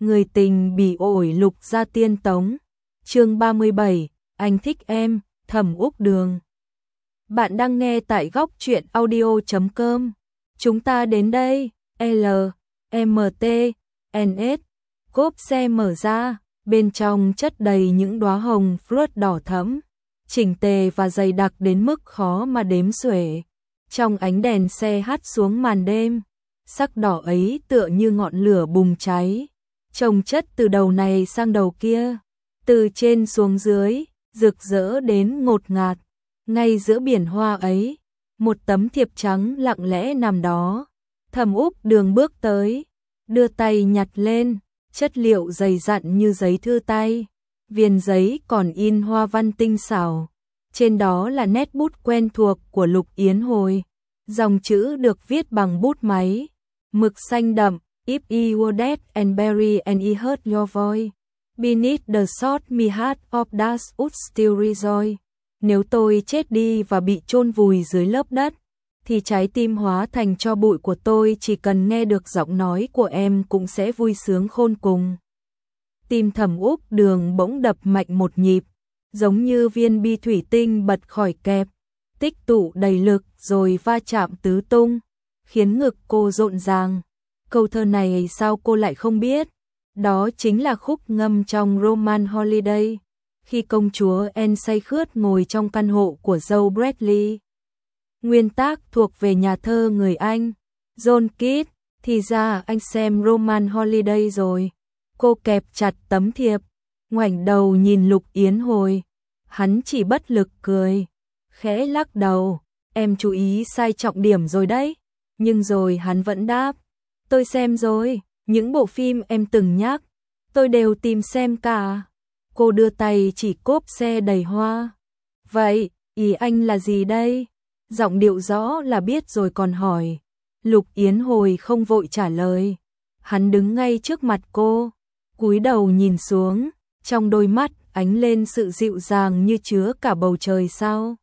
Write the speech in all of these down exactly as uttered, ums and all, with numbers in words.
Người tình bị ổi lục gia tiên tống. Chương ba mươi bảy, anh thích em, Thẩm Úc Đường. Bạn đang nghe tại góc truyện audio chấm com. Chúng ta đến đây, L, M T, N S. Cốp xe mở ra, bên trong chất đầy những đóa hồng fruit đỏ thẫm, chỉnh tề và dày đặc đến mức khó mà đếm xuể. Trong ánh đèn xe hắt xuống màn đêm, sắc đỏ ấy tựa như ngọn lửa bùng cháy, chồng chất từ đầu này sang đầu kia, từ trên xuống dưới, rực rỡ đến ngột ngạt. Ngay giữa biển hoa ấy, một tấm thiệp trắng lặng lẽ nằm đó. Thẩm Úc Đường bước tới, đưa tay nhặt lên, chất liệu dày dặn như giấy thư tay, viền giấy còn in hoa văn tinh xảo. Trên đó là nét bút quen thuộc của Lục Yến Hồi, dòng chữ được viết bằng bút máy, mực xanh đậm. If I were dead and buried and I heard your voice, beneath the salt my heart of dust would still rejoice. Nếu tôi chết đi và bị chôn vùi dưới lớp đất, thì trái tim hóa thành tro bụi của tôi chỉ cần nghe được giọng nói của em cũng sẽ vui sướng khôn cùng. Tim Thẩm Úc Đường bỗng đập mạnh một nhịp, giống như viên bi thủy tinh bật khỏi kẹp, tích tụ đầy lực rồi va chạm tứ tung, khiến ngực cô rộn ràng. Câu thơ này sao cô lại không biết? Đó chính là khúc ngâm trong Roman Holiday, khi công chúa Anne say khướt ngồi trong căn hộ của dâu Bradley. Nguyên tác thuộc về nhà thơ người Anh, John Keats. Thì ra anh xem Roman Holiday rồi. Cô kẹp chặt tấm thiệp, ngoảnh đầu nhìn Lục Yến Hồi. Hắn chỉ bất lực cười, khẽ lắc đầu. Em chú ý sai trọng điểm rồi đấy. Nhưng rồi hắn vẫn đáp, tôi xem rồi, những bộ phim em từng nhắc, tôi đều tìm xem cả. Cô đưa tay chỉ cốp xe đầy hoa. Vậy, ý anh là gì đây? Giọng điệu rõ là biết rồi còn hỏi. Lục Yến Hồi không vội trả lời. Hắn đứng ngay trước mặt cô, cúi đầu nhìn xuống, trong đôi mắt ánh lên sự dịu dàng như chứa cả bầu trời sao.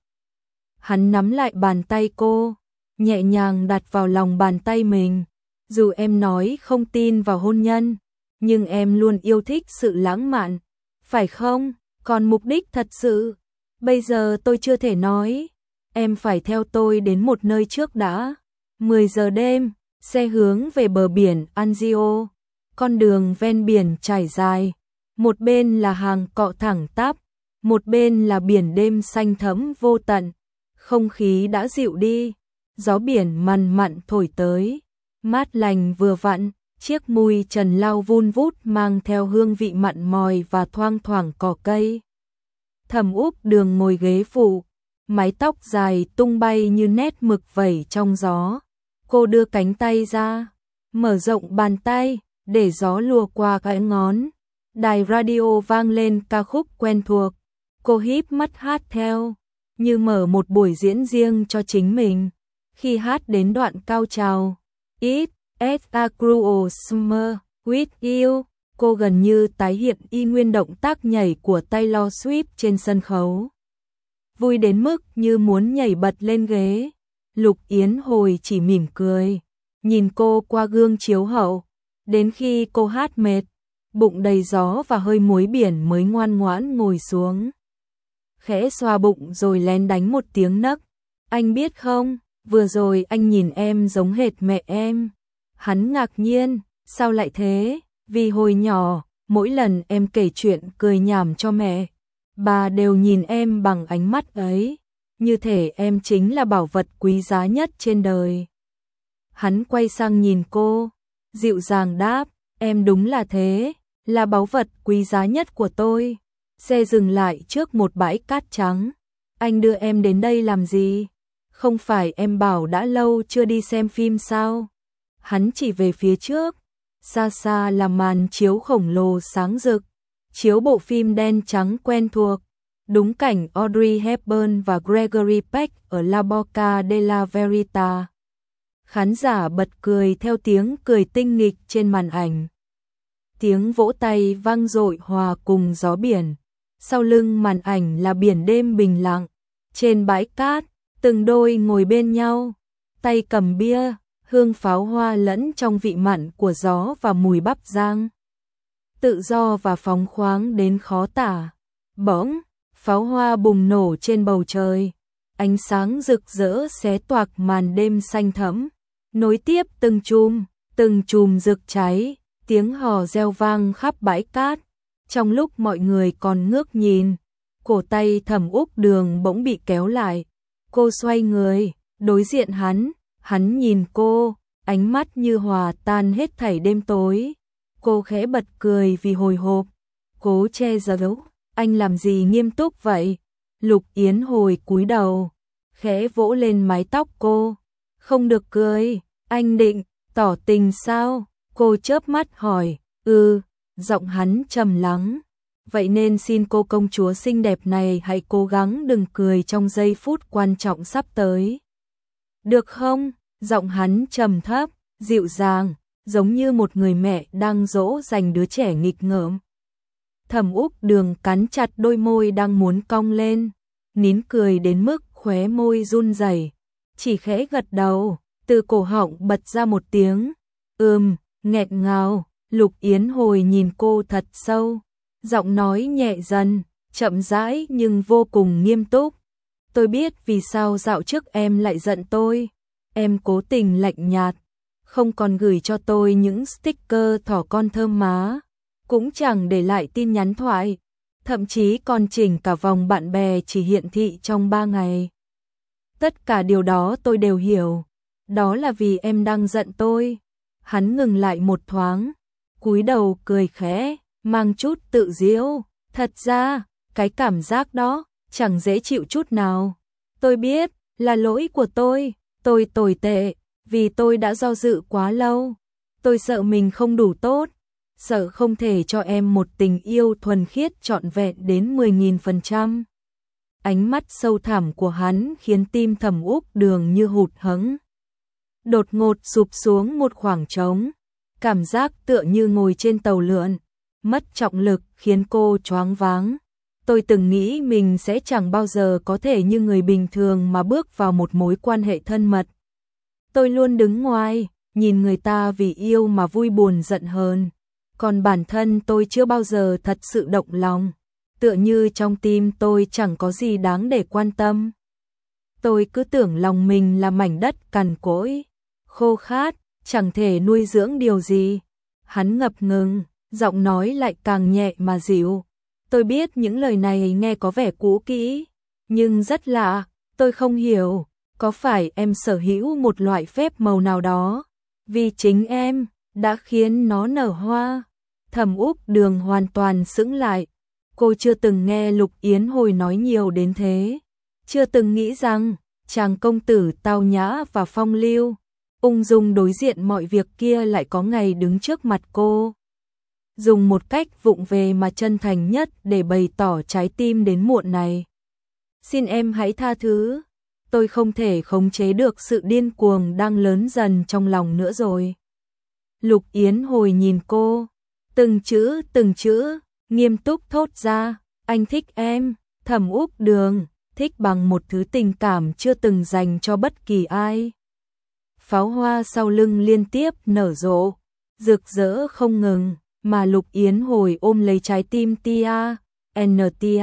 Hắn nắm lại bàn tay cô, nhẹ nhàng đặt vào lòng bàn tay mình. Dù em nói không tin vào hôn nhân, nhưng em luôn yêu thích sự lãng mạn, phải không? Còn mục đích thật sự, bây giờ tôi chưa thể nói. Em phải theo tôi đến một nơi trước đã. mười giờ đêm, xe hướng về bờ biển Anzio. Con đường ven biển trải dài, một bên là hàng cọ thẳng tắp, một bên là biển đêm xanh thẫm vô tận. Không khí đã dịu đi, gió biển mằn mặn thổi tới, mát lành vừa vặn. Chiếc mùi trần lau vun vút mang theo hương vị mặn mòi và thoang thoảng cỏ cây. Thẩm Úc Đường ngồi ghế phụ, mái tóc dài tung bay như nét mực vẩy trong gió. Cô đưa cánh tay ra, mở rộng bàn tay, để gió lùa qua cái ngón. Đài radio vang lên ca khúc quen thuộc. Cô híp mắt hát theo, như mở một buổi diễn riêng cho chính mình. Khi hát đến đoạn cao trào, It As a Cruel Summer with You, cô gần như tái hiện y nguyên động tác nhảy của Taylor Swift trên sân khấu. Vui đến mức như muốn nhảy bật lên ghế. Lục Yến Hồi chỉ mỉm cười, nhìn cô qua gương chiếu hậu. Đến khi cô hát mệt, bụng đầy gió và hơi muối biển mới ngoan ngoãn ngồi xuống. Khẽ xoa bụng rồi lén đánh một tiếng nấc. Anh biết không, vừa rồi anh nhìn em giống hệt mẹ em. Hắn ngạc nhiên, sao lại thế? Vì hồi nhỏ, mỗi lần em kể chuyện cười nhảm cho mẹ, bà đều nhìn em bằng ánh mắt ấy, như thể em chính là bảo vật quý giá nhất trên đời. Hắn quay sang nhìn cô, dịu dàng đáp, em đúng là thế, là báu vật quý giá nhất của tôi. Xe dừng lại trước một bãi cát trắng. Anh đưa em đến đây làm gì? Không phải em bảo đã lâu chưa đi xem phim sao? Hắn chỉ về phía trước, xa xa là màn chiếu khổng lồ sáng rực, chiếu bộ phim đen trắng quen thuộc, đúng cảnh Audrey Hepburn và Gregory Peck ở La Boca della Verita. Khán giả bật cười theo tiếng cười tinh nghịch trên màn ảnh. Tiếng vỗ tay vang dội hòa cùng gió biển. Sau lưng màn ảnh là biển đêm bình lặng. Trên bãi cát, từng đôi ngồi bên nhau, tay cầm bia, hương pháo hoa lẫn trong vị mặn của gió và mùi bắp rang. tự do và phóng khoáng đến khó tả. Bỗng, pháo hoa bùng nổ trên bầu trời, ánh sáng rực rỡ xé toạc màn đêm xanh thẫm, nối tiếp từng chùm, từng chùm rực cháy, tiếng hò reo vang khắp bãi cát. Trong lúc mọi người còn ngước nhìn, cổ tay Thẩm Úc Đường bỗng bị kéo lại. Cô xoay người, đối diện hắn, hắn nhìn cô, ánh mắt như hòa tan hết thảy đêm tối. Cô khẽ bật cười vì hồi hộp, cố che giấu. Anh làm gì nghiêm túc vậy? Lục Yến Hồi cúi đầu, khẽ vỗ lên mái tóc cô. Không được cười, anh định tỏ tình sao? Cô chớp mắt hỏi. Ừ, giọng hắn trầm lắng. Vậy nên xin cô công chúa xinh đẹp này hãy cố gắng đừng cười trong giây phút quan trọng sắp tới. Được không? Giọng hắn trầm thấp, dịu dàng, giống như một người mẹ đang dỗ dành đứa trẻ nghịch ngợm. Thẩm Úc Đường cắn chặt đôi môi đang muốn cong lên, nín cười đến mức khóe môi run rẩy, chỉ khẽ gật đầu, từ cổ họng bật ra một tiếng ừm, nghẹn ngào. Lục Yến Hồi nhìn cô thật sâu, giọng nói nhẹ dần, chậm rãi nhưng vô cùng nghiêm túc. Tôi biết vì sao dạo trước em lại giận tôi, em cố tình lạnh nhạt, không còn gửi cho tôi những sticker thỏ con thơm má, cũng chẳng để lại tin nhắn thoại, thậm chí còn chỉnh cả vòng bạn bè chỉ hiển thị trong ba ngày. Tất cả điều đó tôi đều hiểu, đó là vì em đang giận tôi. Hắn ngừng lại một thoáng, cúi đầu cười khẽ, mang chút tự giễu. Thật ra, cái cảm giác đó chẳng dễ chịu chút nào. Tôi biết, là lỗi của tôi, tôi tồi tệ, vì tôi đã do dự quá lâu. Tôi sợ mình không đủ tốt, sợ không thể cho em một tình yêu thuần khiết trọn vẹn đến mười nghìn phần trăm. Ánh mắt sâu thẳm của hắn khiến tim Thẩm Úc Đường như hụt hẫng. Đột ngột sụp xuống một khoảng trống, cảm giác tựa như ngồi trên tàu lượn, mất trọng lực khiến cô choáng váng. Tôi từng nghĩ mình sẽ chẳng bao giờ có thể như người bình thường mà bước vào một mối quan hệ thân mật. Tôi luôn đứng ngoài, nhìn người ta vì yêu mà vui buồn giận hờn, còn bản thân tôi chưa bao giờ thật sự động lòng, tựa như trong tim tôi chẳng có gì đáng để quan tâm. Tôi cứ tưởng lòng mình là mảnh đất cằn cỗi, khô khát, chẳng thể nuôi dưỡng điều gì. Hắn ngập ngừng, giọng nói lại càng nhẹ mà dịu. Tôi biết những lời này nghe có vẻ cũ kỹ, nhưng rất lạ, tôi không hiểu, có phải em sở hữu một loại phép màu nào đó, vì chính em đã khiến nó nở hoa. Thẩm Úc Đường hoàn toàn sững lại, cô chưa từng nghe Lục Yến Hồi nói nhiều đến thế, chưa từng nghĩ rằng chàng công tử tao nhã và phong lưu, ung dung đối diện mọi việc kia lại có ngày đứng trước mặt cô, dùng một cách vụng về mà chân thành nhất để bày tỏ trái tim đến muộn này. Xin em hãy tha thứ, tôi không thể khống chế được sự điên cuồng đang lớn dần trong lòng nữa rồi. Lục Yến Hồi nhìn cô, từng chữ từng chữ, nghiêm túc thốt ra, anh thích em, Thẩm Úc Đường, thích bằng một thứ tình cảm chưa từng dành cho bất kỳ ai. Pháo hoa sau lưng liên tiếp nở rộ, rực rỡ không ngừng, mà Lục Yến Hồi ôm lấy trái tim Tia, en Tia.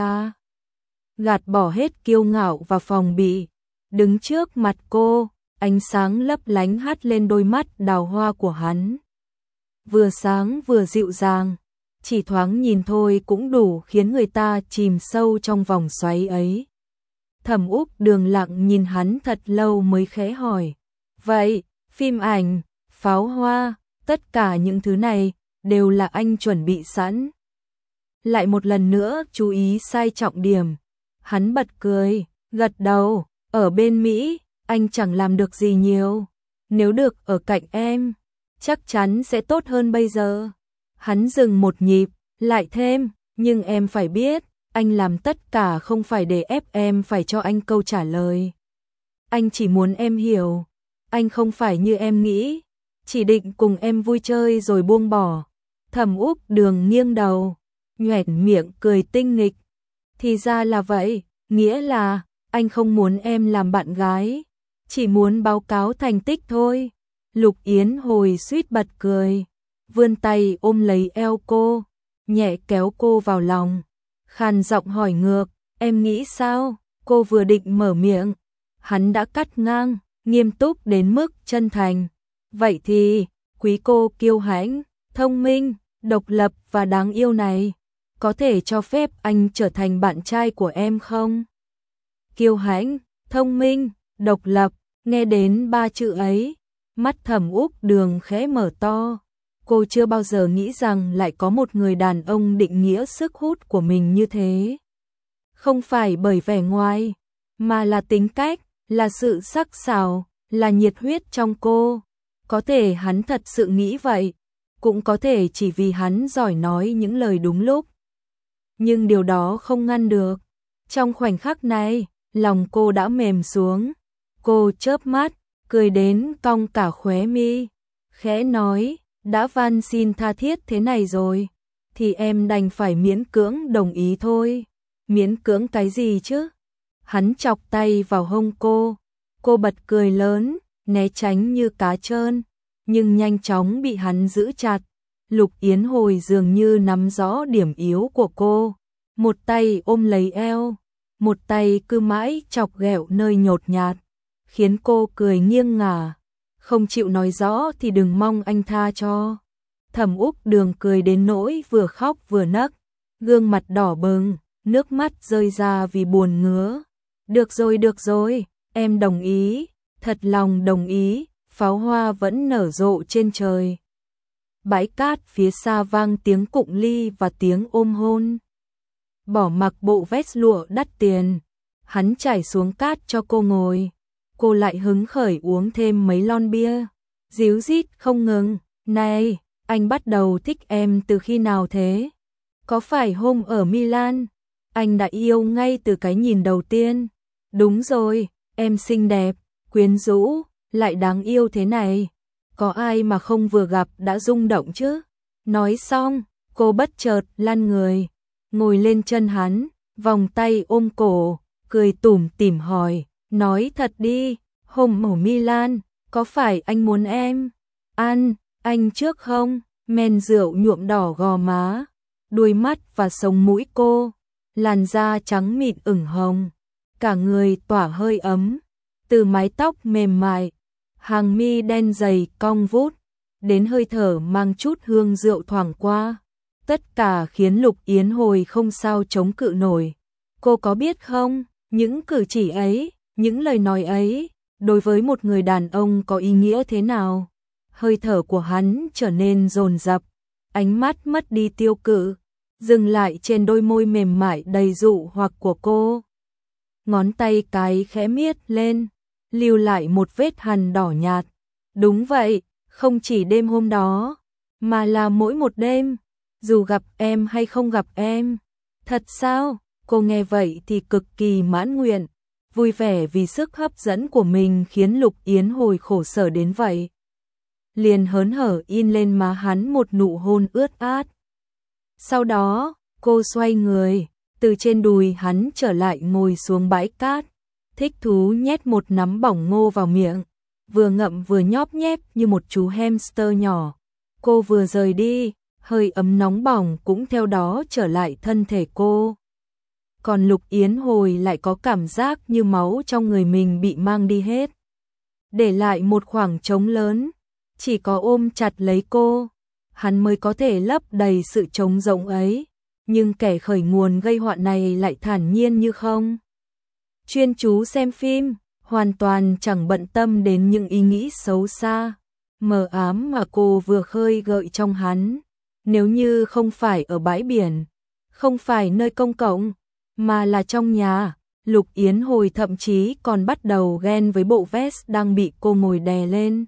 Gạt bỏ hết kiêu ngạo và phòng bị, đứng trước mặt cô, ánh sáng lấp lánh hắt lên đôi mắt đào hoa của hắn. Vừa sáng vừa dịu dàng, chỉ thoáng nhìn thôi cũng đủ khiến người ta chìm sâu trong vòng xoáy ấy. Thẩm Úc Đường lặng nhìn hắn thật lâu mới khẽ hỏi, vậy, phim ảnh, pháo hoa, tất cả những thứ này đều là anh chuẩn bị sẵn. Lại một lần nữa chú ý sai trọng điểm, hắn bật cười, gật đầu, ở bên Mỹ, anh chẳng làm được gì nhiều, nếu được ở cạnh em, chắc chắn sẽ tốt hơn bây giờ. Hắn dừng một nhịp, lại thêm, nhưng em phải biết, anh làm tất cả không phải để ép em phải cho anh câu trả lời. Anh chỉ muốn em hiểu, anh không phải như em nghĩ, chỉ định cùng em vui chơi rồi buông bỏ. Thẩm Úc Đường nghiêng đầu, nhoẻn miệng cười tinh nghịch. Thì ra là vậy, nghĩa là anh không muốn em làm bạn gái, chỉ muốn báo cáo thành tích thôi. Lục Yến Hồi suýt bật cười, vươn tay ôm lấy eo cô, nhẹ kéo cô vào lòng, khàn giọng hỏi ngược, em nghĩ sao? Cô vừa định mở miệng, hắn đã cắt ngang, nghiêm túc đến mức chân thành. Vậy thì, quý cô kiêu hãnh, thông minh, độc lập và đáng yêu này, có thể cho phép anh trở thành bạn trai của em không? Kiêu hãnh, thông minh, độc lập, nghe đến ba chữ ấy, mắt Thẩm Úc Đường khẽ mở to. Cô chưa bao giờ nghĩ rằng lại có một người đàn ông định nghĩa sức hút của mình như thế. Không phải bởi vẻ ngoài, mà là tính cách, là sự sắc sảo, là nhiệt huyết trong cô. Có thể hắn thật sự nghĩ vậy, cũng có thể chỉ vì hắn giỏi nói những lời đúng lúc. Nhưng điều đó không ngăn được. Trong khoảnh khắc này, lòng cô đã mềm xuống. Cô chớp mắt, cười đến cong cả khóe mi, khẽ nói, đã van xin tha thiết thế này rồi, thì em đành phải miễn cưỡng đồng ý thôi. Miễn cưỡng cái gì chứ? Hắn chọc tay vào hông cô, cô bật cười lớn, né tránh như cá trơn, nhưng nhanh chóng bị hắn giữ chặt. Lục Yến Hồi dường như nắm rõ điểm yếu của cô, một tay ôm lấy eo, một tay cứ mãi chọc ghẹo nơi nhột nhạt, khiến cô cười nghiêng ngả. Không chịu nói rõ thì đừng mong anh tha cho. Thẩm Úc Đường cười đến nỗi vừa khóc vừa nấc, gương mặt đỏ bừng, nước mắt rơi ra vì buồn ngứa. Được rồi, được rồi, em đồng ý, thật lòng đồng ý. Pháo hoa vẫn nở rộ trên trời. Bãi cát phía xa vang tiếng cụng ly và tiếng ôm hôn. Bỏ mặc bộ vest lụa đắt tiền, hắn trải xuống cát cho cô ngồi. Cô lại hứng khởi uống thêm mấy lon bia, díu dít không ngừng. Này, anh bắt đầu thích em từ khi nào thế? Có phải hôm ở Milan, anh đã yêu ngay từ cái nhìn đầu tiên? Đúng rồi, em xinh đẹp, quyến rũ, lại đáng yêu thế này. Có ai mà không vừa gặp đã rung động chứ? Nói xong, cô bất chợt lăn người, ngồi lên chân hắn, vòng tay ôm cổ, cười tủm tỉm hỏi, nói thật đi, hôm ở Milan, có phải anh muốn em ăn anh trước không? Men rượu nhuộm đỏ gò má, đuôi mắt và sống mũi cô, làn da trắng mịn ửng hồng, cả người tỏa hơi ấm, từ mái tóc mềm mại, hàng mi đen dày cong vút, đến hơi thở mang chút hương rượu thoảng qua. Tất cả khiến Lục Yến Hồi không sao chống cự nổi. Cô có biết không, những cử chỉ ấy, những lời nói ấy, đối với một người đàn ông có ý nghĩa thế nào? Hơi thở của hắn trở nên dồn dập, ánh mắt mất đi tiêu cự, dừng lại trên đôi môi mềm mại đầy dụ hoặc của cô. Ngón tay cái khẽ miết lên, lưu lại một vết hằn đỏ nhạt. Đúng vậy, không chỉ đêm hôm đó, mà là mỗi một đêm, dù gặp em hay không gặp em. Thật sao? Cô nghe vậy thì cực kỳ mãn nguyện, vui vẻ vì sức hấp dẫn của mình khiến Lục Yến Hồi khổ sở đến vậy. Liền hớn hở in lên má hắn một nụ hôn ướt át. Sau đó, cô xoay người, từ trên đùi hắn trở lại ngồi xuống bãi cát, thích thú nhét một nắm bỏng ngô vào miệng, vừa ngậm vừa nhóp nhép như một chú hamster nhỏ. Cô vừa rời đi, hơi ấm nóng bỏng cũng theo đó trở lại thân thể cô. Còn Lục Yến Hồi lại có cảm giác như máu trong người mình bị mang đi hết, để lại một khoảng trống lớn. Chỉ có ôm chặt lấy cô, hắn mới có thể lấp đầy sự trống rỗng ấy. Nhưng kẻ khởi nguồn gây họa này lại thản nhiên như không. Chuyên chú xem phim, hoàn toàn chẳng bận tâm đến những ý nghĩ xấu xa, mờ ám mà cô vừa khơi gợi trong hắn. Nếu như không phải ở bãi biển, không phải nơi công cộng, mà là trong nhà, Lục Yến Hồi thậm chí còn bắt đầu ghen với bộ vest đang bị cô ngồi đè lên.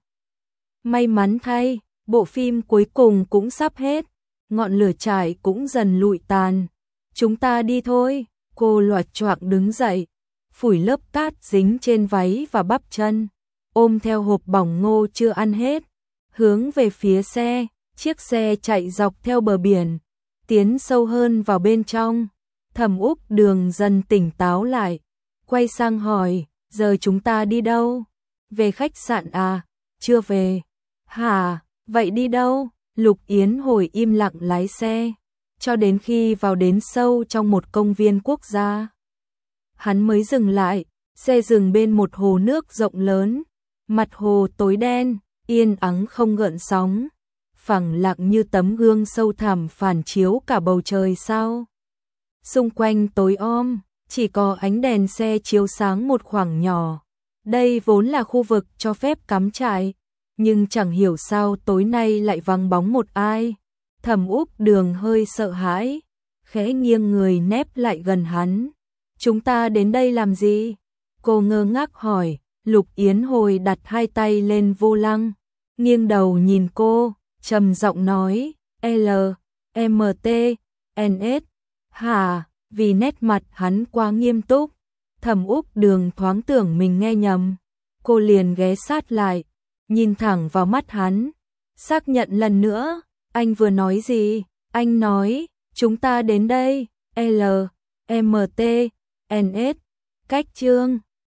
May mắn thay, bộ phim cuối cùng cũng sắp hết, ngọn lửa trại cũng dần lụi tàn. Chúng ta đi thôi, cô loạt choạng đứng dậy, phủi lớp cát dính trên váy và bắp chân, ôm theo hộp bỏng ngô chưa ăn hết, hướng về phía xe. Chiếc xe chạy dọc theo bờ biển, tiến sâu hơn vào bên trong. Thẩm Úc Đường dần tỉnh táo lại, quay sang hỏi, giờ chúng ta đi đâu? Về khách sạn à? Chưa về. Hả, vậy đi đâu? Lục Yến Hồi im lặng lái xe, cho đến khi vào đến sâu trong một công viên quốc gia. Hắn mới dừng lại, xe dừng bên một hồ nước rộng lớn, mặt hồ tối đen, yên ắng không gợn sóng, phẳng lặng như tấm gương sâu thẳm phản chiếu cả bầu trời sao. Xung quanh tối om, chỉ có ánh đèn xe chiếu sáng một khoảng nhỏ. Đây vốn là khu vực cho phép cắm trại, nhưng chẳng hiểu sao tối nay lại vắng bóng một ai. Thẩm Úc Đường hơi sợ hãi, khẽ nghiêng người nép lại gần hắn. Chúng ta đến đây làm gì? Cô ngơ ngác hỏi. Lục Yến Hồi đặt hai tay lên vô lăng, nghiêng đầu nhìn cô, trầm giọng nói, L, M T, N S, hả? Vì nét mặt hắn quá nghiêm túc, Thẩm Úc Đường thoáng tưởng mình nghe nhầm. Cô liền ghé sát lại, nhìn thẳng vào mắt hắn, xác nhận lần nữa, anh vừa nói gì? Anh nói, chúng ta đến đây, L, M T, N S, cách chương